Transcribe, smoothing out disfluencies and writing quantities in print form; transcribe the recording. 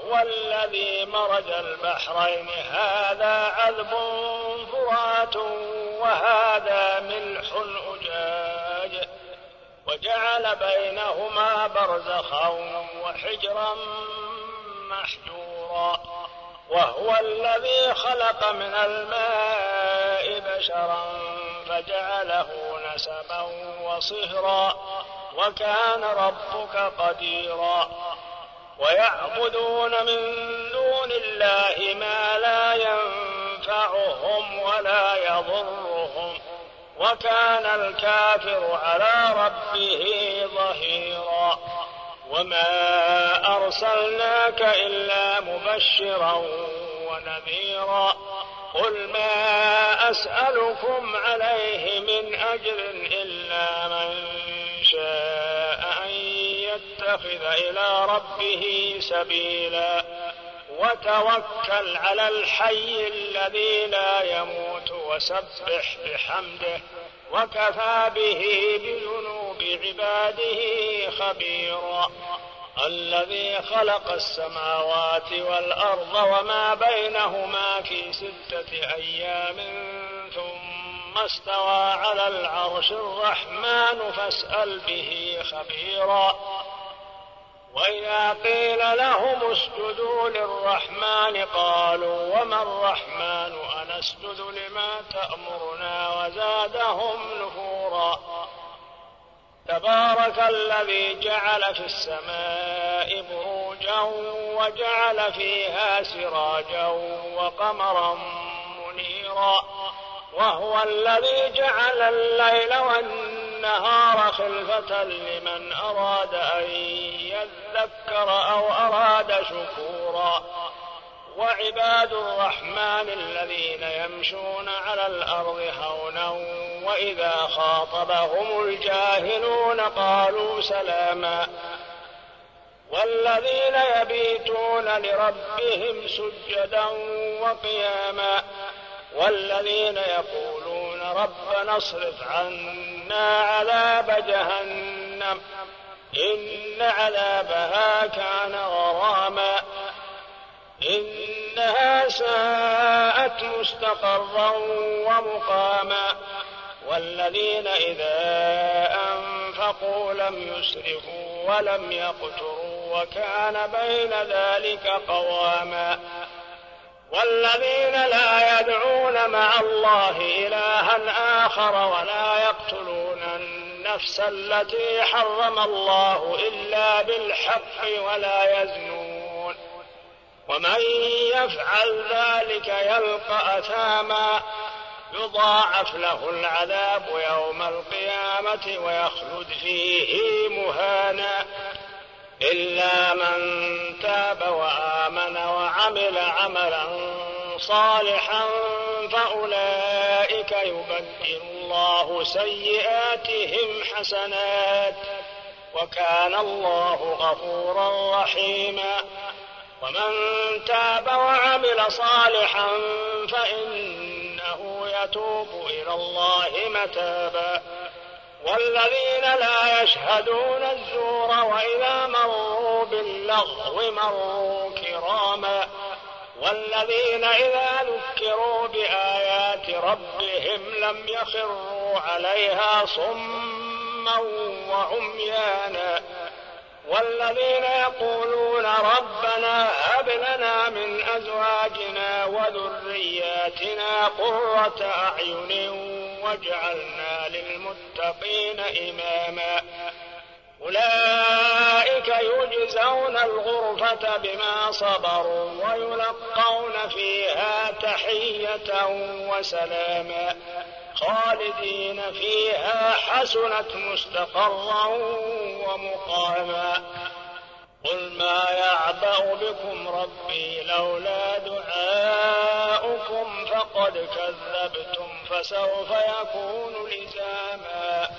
وهو الذي مرج البحرين هذا عذب فرات وهذا ملح أجاج وجعل بينهما برزخا وحجرا محجورا وهو الذي خلق من الماء بشرا فجعله نسبا وصهرا وكان ربك قديرا ويعبدون من دون الله ما لا ينفعهم ولا يضرهم وكان الكافر على ربه ظهيرا وما أرسلناك إلا مبشرا ونذيرا قل ما أسألكم عليه من أجر إلا من شاء أن يتخذ إلى ربه سبيلا وتوكل على الحي الذي لا يموت وسبح بحمده وكفى به بذنوب عباده خبيرا الذي خلق السماوات والأرض وما بينهما في 6 أيام ثم استوى على العرش الرحمن فاسأل به خبيرا وإذا قيل لهم اسجدوا للرحمن قالوا وما الرحمن أنسجد لما تأمرنا وزادهم نفورا تبارك الذي جعل في السماء بروجا وجعل فيها سراجا وقمرا منيرا وهو الذي جعل الليل والنهار خلفة لمن أراد أن يذكر أو أراد شكورا وعباد الرحمن الذين يمشون على الأرض هونا وإذا خاطبهم الجاهلون قالوا سلاما والذين يبيتون لربهم سجدا وقياما والذين يقولون ربنا اصرف عنا عذاب جهنم إن عذابها كان غراما إنها ساءت مستقرا ومقاما والذين إذا أنفقوا لم يسرفوا ولم يقتروا وكان بين ذلك قواما والذين لا يدعون مع الله إلها آخر ولا يقتلون النفس التي حرم الله إلا بالحق ولا يزنون ومن يفعل ذلك يلقى أثاما يضاعف له العذاب يوم القيامة ويخلد فيه مهانا إلا من تاب وآمن وعمل عملا صالحا فأولئك يبدل الله سيئاتهم حسنات وكان الله غفورا رحيما ومن تاب وعمل صالحا فإنه يتوب إلى الله متابا والذين لا يشهدون الزور وإذا مروا باللغو مروا كراما والذين إذا ذكروا بآيات ربهم لم يخروا عليها صما وعميانا والذين يقولون ربنا هب لنا من أزواجنا وذرياتنا قرة أعين واجعلنا للمتقين إماما أولئك يجزون الغرفة بما صبروا ويلقون فيها تحية وسلاما خالدين فيها حسنت مستقرا ومقاما قل ما يعبأ بكم ربي لولا دعاؤكم فقد كذبتم فسوف يكون لزاما